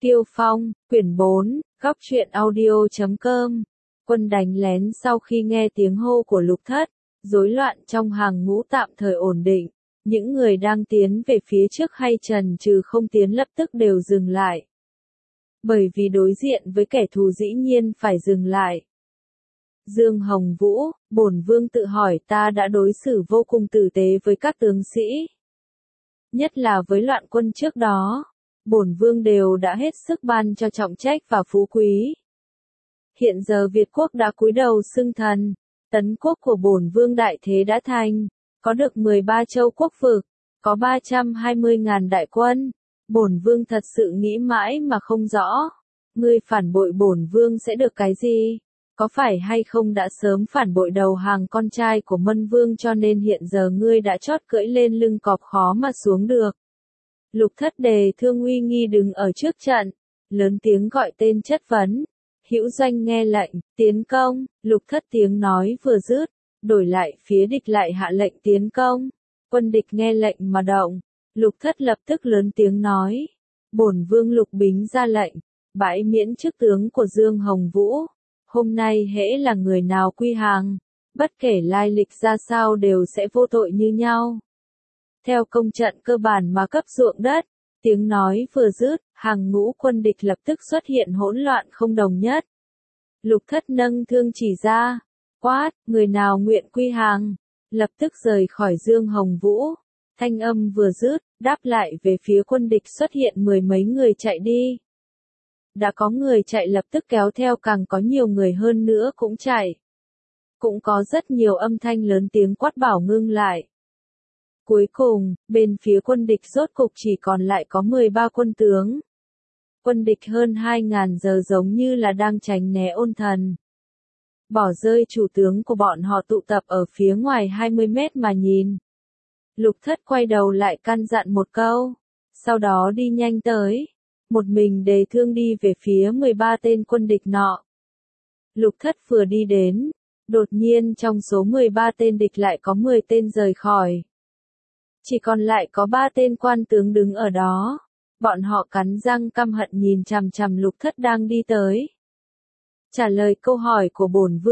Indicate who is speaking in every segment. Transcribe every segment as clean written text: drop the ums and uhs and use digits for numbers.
Speaker 1: Tiêu Phong, quyển 4, góc truyện audio.com. Quân đánh lén sau khi nghe tiếng hô của Lục Thất, rối loạn trong hàng ngũ tạm thời ổn định. Những người đang tiến về phía trước hay chần chừ không tiến lập tức đều dừng lại. Bởi vì đối diện với kẻ thù dĩ nhiên phải dừng lại. Dương Hồng Vũ, bổn vương tự hỏi ta đã đối xử vô cùng tử tế với các tướng sĩ. Nhất là với loạn quân trước đó. Bổn vương đều đã hết sức ban cho trọng trách và phú quý. Hiện giờ Việt quốc đã cúi đầu xưng thần, tấn quốc của bổn vương đại thế đã thành, có được 13 châu quốc vực, có 320.000 đại quân. Bổn vương thật sự nghĩ mãi mà không rõ, ngươi phản bội bổn vương sẽ được cái gì? Có phải hay không đã sớm phản bội đầu hàng con trai của Mân vương cho nên hiện giờ ngươi đã chót cưỡi lên lưng cọp khó mà xuống được? Lục Thất đề thương uy nghi đứng ở trước trận, lớn tiếng gọi tên chất vấn. Hữu Doanh nghe lệnh, tiến công. Lục Thất tiếng nói vừa dứt, đổi lại phía địch lại hạ lệnh tiến công. Quân địch nghe lệnh mà động. Lục Thất lập tức lớn tiếng nói. Bổn vương Lục Bính ra lệnh, bãi miễn chức tướng của Dương Hồng Vũ. Hôm nay hễ là người nào quy hàng, bất kể lai lịch ra sao đều sẽ vô tội như nhau. Theo công trận cơ bản mà cấp ruộng đất, tiếng nói vừa dứt, hàng ngũ quân địch lập tức xuất hiện hỗn loạn không đồng nhất. Lục Thất nâng thương chỉ ra, quát, người nào nguyện quy hàng, lập tức rời khỏi Dương Hồng Vũ. Thanh âm vừa dứt, đáp lại về phía quân địch xuất hiện mười mấy người chạy đi. Đã có người chạy lập tức kéo theo càng có nhiều người hơn nữa cũng chạy. Cũng có rất nhiều âm thanh lớn tiếng quát bảo ngưng lại. Cuối cùng, bên phía quân địch rốt cục chỉ còn lại có 13 quân tướng. Quân địch hơn 2.000 giờ giống như là đang tránh né ôn thần. Bỏ rơi chủ tướng của bọn họ tụ tập ở phía ngoài 20 mét mà nhìn. Lục Thất quay đầu lại căn dặn một câu. Sau đó đi nhanh tới. Một mình đề thương đi về phía 13 tên quân địch nọ. Lục Thất vừa đi đến. Đột nhiên trong số 13 tên địch lại có 10 tên rời khỏi. Chỉ còn lại có 3 tên quan tướng đứng ở đó. Bọn họ cắn răng căm hận nhìn chằm chằm Lục Thất đang đi tới. Trả lời câu hỏi của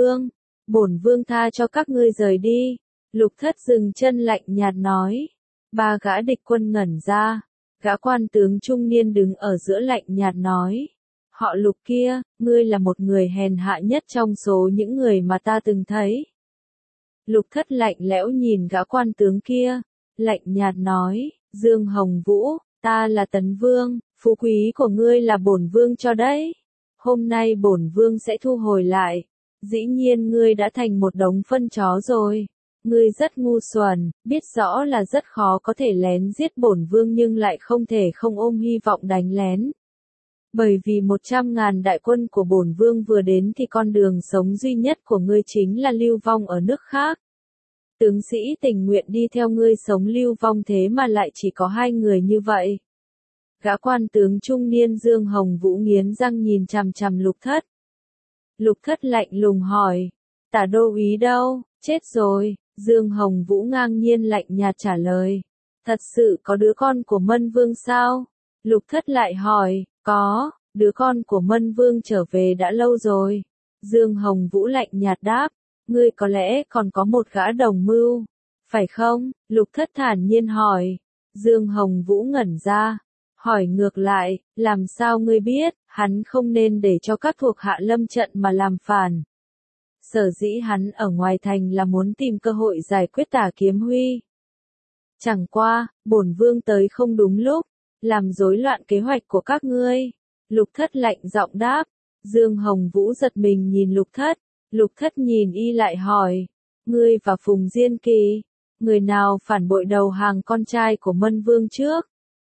Speaker 1: bổn vương tha cho các ngươi rời đi. Lục Thất dừng chân lạnh nhạt nói. 3 gã địch quân ngẩn ra. Gã quan tướng trung niên đứng ở giữa lạnh nhạt nói. Họ Lục kia, ngươi là một người hèn hạ nhất trong số những người mà ta từng thấy. Lục Thất lạnh lẽo nhìn gã quan tướng kia. Lạnh nhạt nói, Dương Hồng Vũ, ta là Tấn Vương, phú quý của ngươi là bổn vương cho đấy. Hôm nay bổn vương sẽ thu hồi lại. Dĩ nhiên ngươi đã thành một đống phân chó rồi. Ngươi rất ngu xuẩn, biết rõ là rất khó có thể lén giết bổn vương nhưng lại không thể không ôm hy vọng đánh lén. Bởi vì 100.000 đại quân của bổn vương vừa đến thì con đường sống duy nhất của ngươi chính là lưu vong ở nước khác. Tướng sĩ tình nguyện đi theo ngươi sống lưu vong thế mà lại chỉ có 2 người như vậy. Gã quan tướng trung niên Dương Hồng Vũ nghiến răng nhìn chằm chằm Lục Thất. Lục Thất lạnh lùng hỏi, Tả đô úy đâu, chết rồi. Dương Hồng Vũ ngang nhiên lạnh nhạt trả lời. Thật sự có đứa con của Mân vương sao? Lục Thất lại hỏi, có, đứa con của Mân vương trở về đã lâu rồi. Dương Hồng Vũ lạnh nhạt đáp. Ngươi có lẽ còn có một gã đồng mưu, phải không? Lục Thất thản nhiên hỏi. Dương Hồng Vũ ngẩn ra, hỏi ngược lại, làm sao ngươi biết, hắn không nên để cho các thuộc hạ lâm trận mà làm phản. Sở dĩ hắn ở ngoài thành là muốn tìm cơ hội giải quyết Tả Kiếm Huy. Chẳng qua, bổn vương tới không đúng lúc, làm rối loạn kế hoạch của các ngươi. Lục Thất lạnh giọng đáp. Dương Hồng Vũ giật mình nhìn Lục Thất. Lục Thất nhìn y lại hỏi, ngươi và Phùng Diên Kỳ, người nào phản bội đầu hàng con trai của Mân vương trước?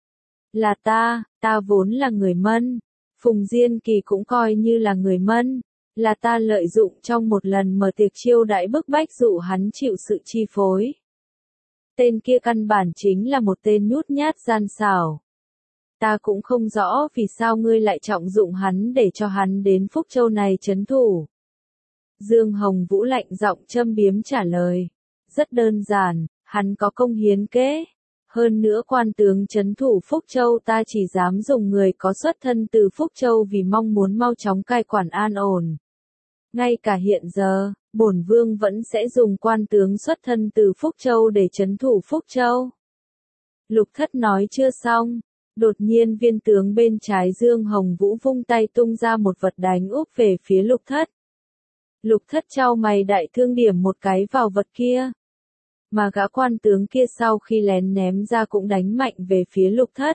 Speaker 1: Là ta vốn là người Mân, Phùng Diên Kỳ cũng coi như là người Mân, là ta lợi dụng trong một lần mở tiệc chiêu đãi bức bách dụ hắn chịu sự chi phối. Tên kia căn bản chính là một tên nhút nhát gian xảo. Ta cũng không rõ vì sao ngươi lại trọng dụng hắn để cho hắn đến Phúc Châu này trấn thủ. Dương Hồng Vũ lạnh giọng châm biếm trả lời. Rất đơn giản, hắn có công hiến kế. Hơn nữa quan tướng trấn thủ Phúc Châu ta chỉ dám dùng người có xuất thân từ Phúc Châu vì mong muốn mau chóng cai quản an ổn. Ngay cả hiện giờ, bổn vương vẫn sẽ dùng quan tướng xuất thân từ Phúc Châu để trấn thủ Phúc Châu. Lục Thất nói chưa xong, đột nhiên viên tướng bên trái Dương Hồng Vũ vung tay tung ra một vật đánh úp về phía Lục Thất. Lục Thất chau mày đại thương điểm một cái vào vật kia. Mà gã quan tướng kia sau khi lén ném ra cũng đánh mạnh về phía Lục Thất.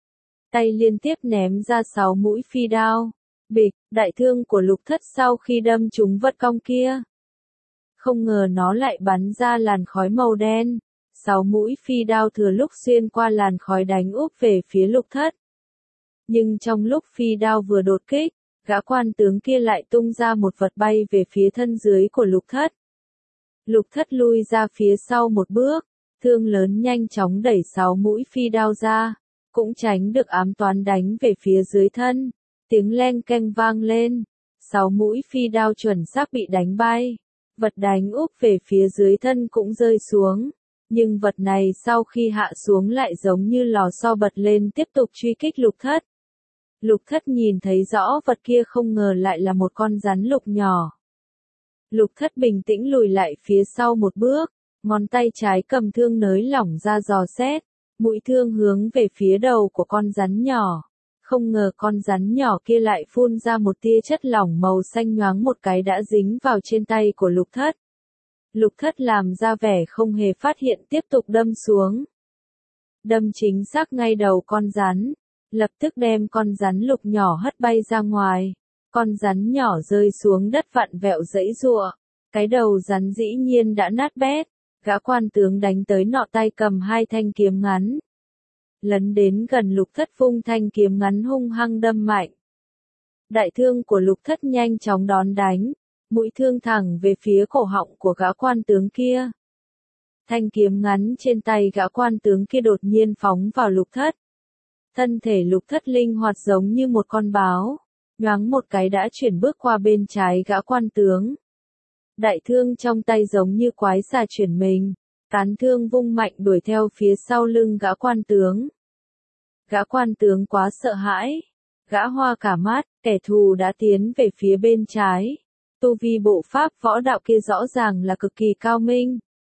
Speaker 1: Tay liên tiếp ném ra 6 mũi phi đao. Bịch, đại thương của Lục Thất sau khi đâm trúng vật cong kia. Không ngờ nó lại bắn ra làn khói màu đen. 6 mũi phi đao thừa lúc xuyên qua làn khói đánh úp về phía Lục Thất. Nhưng trong lúc phi đao vừa đột kích, gã quan tướng kia lại tung ra một vật bay về phía thân dưới của Lục Thất. Lục Thất lui ra phía sau một bước, thương lớn nhanh chóng đẩy 6 mũi phi đao ra, cũng tránh được ám toán đánh về phía dưới thân. Tiếng leng keng vang lên, 6 mũi phi đao chuẩn xác bị đánh bay, vật đánh úp về phía dưới thân cũng rơi xuống. Nhưng vật này sau khi hạ xuống lại giống như lò xo bật lên tiếp tục truy kích Lục Thất. Lục Thất nhìn thấy rõ vật kia không ngờ lại là một con rắn lục nhỏ. Lục Thất bình tĩnh lùi lại phía sau một bước, ngón tay trái cầm thương nới lỏng ra dò xét, mũi thương hướng về phía đầu của con rắn nhỏ. Không ngờ con rắn nhỏ kia lại phun ra một tia chất lỏng màu xanh nhoáng một cái đã dính vào trên tay của Lục Thất. Lục Thất làm ra vẻ không hề phát hiện tiếp tục đâm xuống. Đâm chính xác ngay đầu con rắn, lập tức đem con rắn lục nhỏ hất bay ra ngoài. Con rắn nhỏ rơi xuống đất vặn vẹo giãy giụa, cái đầu rắn dĩ nhiên đã nát bét. Gã quan tướng đánh tới nọ tay cầm 2 thanh kiếm ngắn. Lấn đến gần Lục Thất vung thanh kiếm ngắn hung hăng đâm mạnh. Đại thương của Lục Thất nhanh chóng đón đánh, mũi thương thẳng về phía cổ họng của gã quan tướng kia. Thanh kiếm ngắn trên tay gã quan tướng kia đột nhiên phóng vào Lục Thất. Thân thể Lục Thất linh hoạt giống như một con báo, nhoáng một cái đã chuyển bước qua bên trái gã quan tướng. Đại thương trong tay giống như quái xà chuyển mình, cán thương vung mạnh đuổi theo phía sau lưng gã quan tướng. Gã quan tướng quá sợ hãi, gã hoa cả mắt, kẻ thù đã tiến về phía bên trái. Tu vi bộ pháp võ đạo kia rõ ràng là cực kỳ cao minh.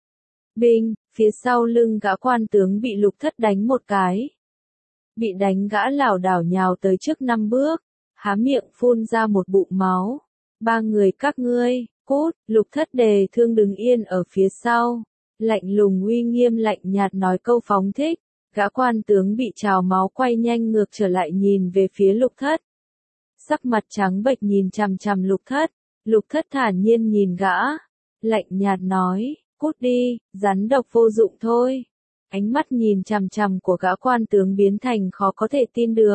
Speaker 1: Binh, phía sau lưng gã quan tướng bị Lục Thất đánh một cái. Bị đánh gã lảo đảo nhào tới trước 5 bước, há miệng phun ra một bụng máu. 3 người các ngươi, cút, Lục Thất đề thương đứng yên ở phía sau. Lạnh lùng uy nghiêm lạnh nhạt nói câu phóng thích. Gã quan tướng bị trào máu quay nhanh ngược trở lại nhìn về phía Lục Thất. Sắc mặt trắng bệch nhìn chằm chằm Lục Thất. Lục Thất thản nhiên nhìn gã. Lạnh nhạt nói, cút đi, rắn độc vô dụng thôi. Ánh mắt nhìn chằm chằm của gã quan tướng biến thành khó có thể tin được.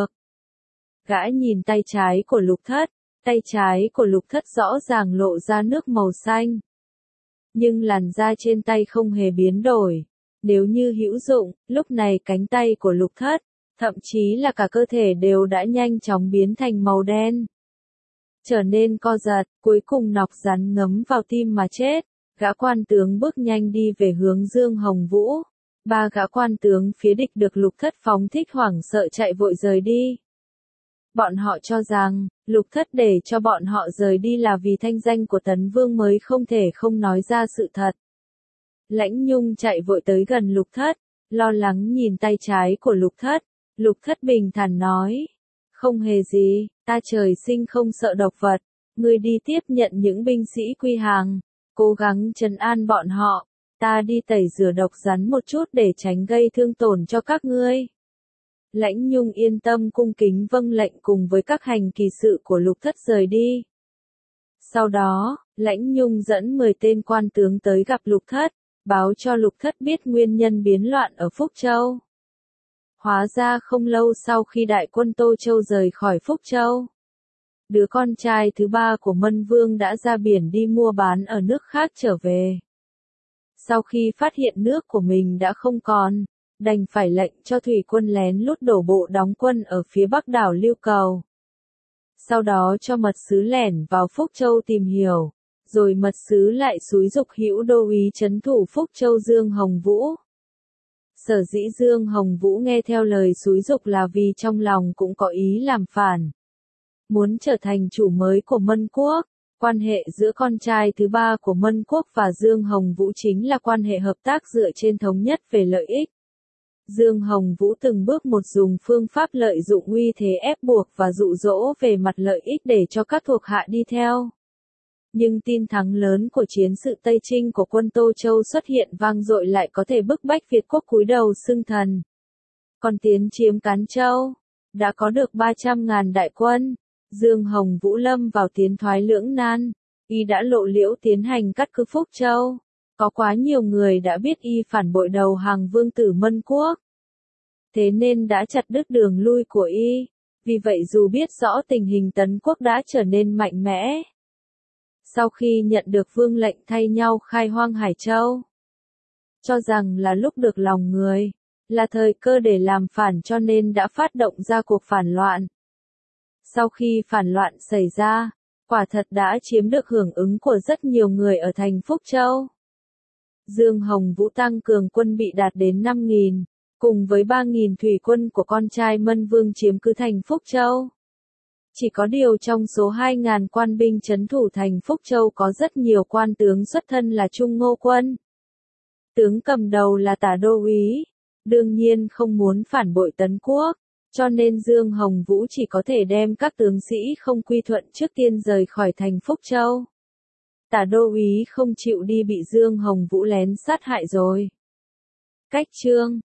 Speaker 1: Gã nhìn tay trái của Lục Thất, tay trái của Lục Thất rõ ràng lộ ra nước màu xanh. Nhưng làn da trên tay không hề biến đổi. Nếu như hữu dụng, lúc này cánh tay của Lục Thất, thậm chí là cả cơ thể đều đã nhanh chóng biến thành màu đen. Trở nên co giật, cuối cùng nọc rắn ngấm vào tim mà chết. Gã quan tướng bước nhanh đi về hướng Dương Hồng Vũ. 3 gã quan tướng phía địch được Lục Thất phóng thích hoảng sợ chạy vội rời đi. Bọn họ cho rằng, Lục Thất để cho bọn họ rời đi là vì thanh danh của Tấn Vương mới không thể không nói ra sự thật. Lãnh Nhung chạy vội tới gần Lục Thất, lo lắng nhìn tay trái của Lục Thất. Lục Thất bình thản nói, không hề gì, ta trời sinh không sợ độc vật, ngươi đi tiếp nhận những binh sĩ quy hàng, cố gắng trấn an bọn họ, ta đi tẩy rửa độc rắn một chút để tránh gây thương tổn cho các ngươi. Lãnh Nhung yên tâm cung kính vâng lệnh cùng với các hành kỳ sự của Lục Thất rời đi. Sau đó, Lãnh Nhung dẫn 10 tên quan tướng tới gặp Lục Thất, báo cho Lục Thất biết nguyên nhân biến loạn ở Phúc Châu. Hóa ra không lâu sau khi đại quân Tô Châu rời khỏi Phúc Châu, đứa con trai thứ 3 của Mân Vương đã ra biển đi mua bán ở nước khác trở về. Sau khi phát hiện nước của mình đã không còn, đành phải lệnh cho thủy quân lén lút đổ bộ đóng quân ở phía bắc đảo Lưu Cầu. Sau đó cho mật sứ lẻn vào Phúc Châu tìm hiểu, rồi mật sứ lại xúi giục Hữu Đô úy trấn thủ Phúc Châu Dương Hồng Vũ. Sở dĩ Dương Hồng Vũ nghe theo lời xúi giục là vì trong lòng cũng có ý làm phản. Muốn trở thành chủ mới của Mân Quốc, quan hệ giữa con trai thứ ba của Mân Quốc và Dương Hồng Vũ chính là quan hệ hợp tác dựa trên thống nhất về lợi ích. Dương Hồng Vũ từng bước một dùng phương pháp lợi dụng uy thế ép buộc và dụ dỗ về mặt lợi ích để cho các thuộc hạ đi theo. Nhưng tin thắng lớn của chiến sự Tây Trinh của quân Tô Châu xuất hiện vang dội lại có thể bức bách Việt quốc cúi đầu xưng thần. Còn tiến chiếm Cán Châu, đã có được 300.000 đại quân, Dương Hồng Vũ lâm vào tiến thoái lưỡng nan, y đã lộ liễu tiến hành cắt cứ Phúc Châu. Có quá nhiều người đã biết y phản bội đầu hàng vương tử Mân Quốc. Thế nên đã chặt đứt đường lui của y. Vì vậy dù biết rõ tình hình Tấn Quốc đã trở nên mạnh mẽ. Sau khi nhận được vương lệnh thay nhau khai hoang Hải Châu, cho rằng là lúc được lòng người, là thời cơ để làm phản cho nên đã phát động ra cuộc phản loạn. Sau khi phản loạn xảy ra, quả thật đã chiếm được hưởng ứng của rất nhiều người ở thành Phúc Châu. Dương Hồng Vũ tăng cường quân bị đạt đến 5.000, cùng với 3.000 thủy quân của con trai Mân Vương chiếm cứ thành Phúc Châu. Chỉ có điều trong số 2.000 quan binh trấn thủ thành Phúc Châu có rất nhiều quan tướng xuất thân là Trung Ngô quân. Tướng cầm đầu là Tả Đô úy, đương nhiên không muốn phản bội Tấn Quốc, cho nên Dương Hồng Vũ chỉ có thể đem các tướng sĩ không quy thuận trước tiên rời khỏi thành Phúc Châu. Tả Đô úy không chịu đi bị Dương Hồng Vũ lén sát hại rồi. Cách chương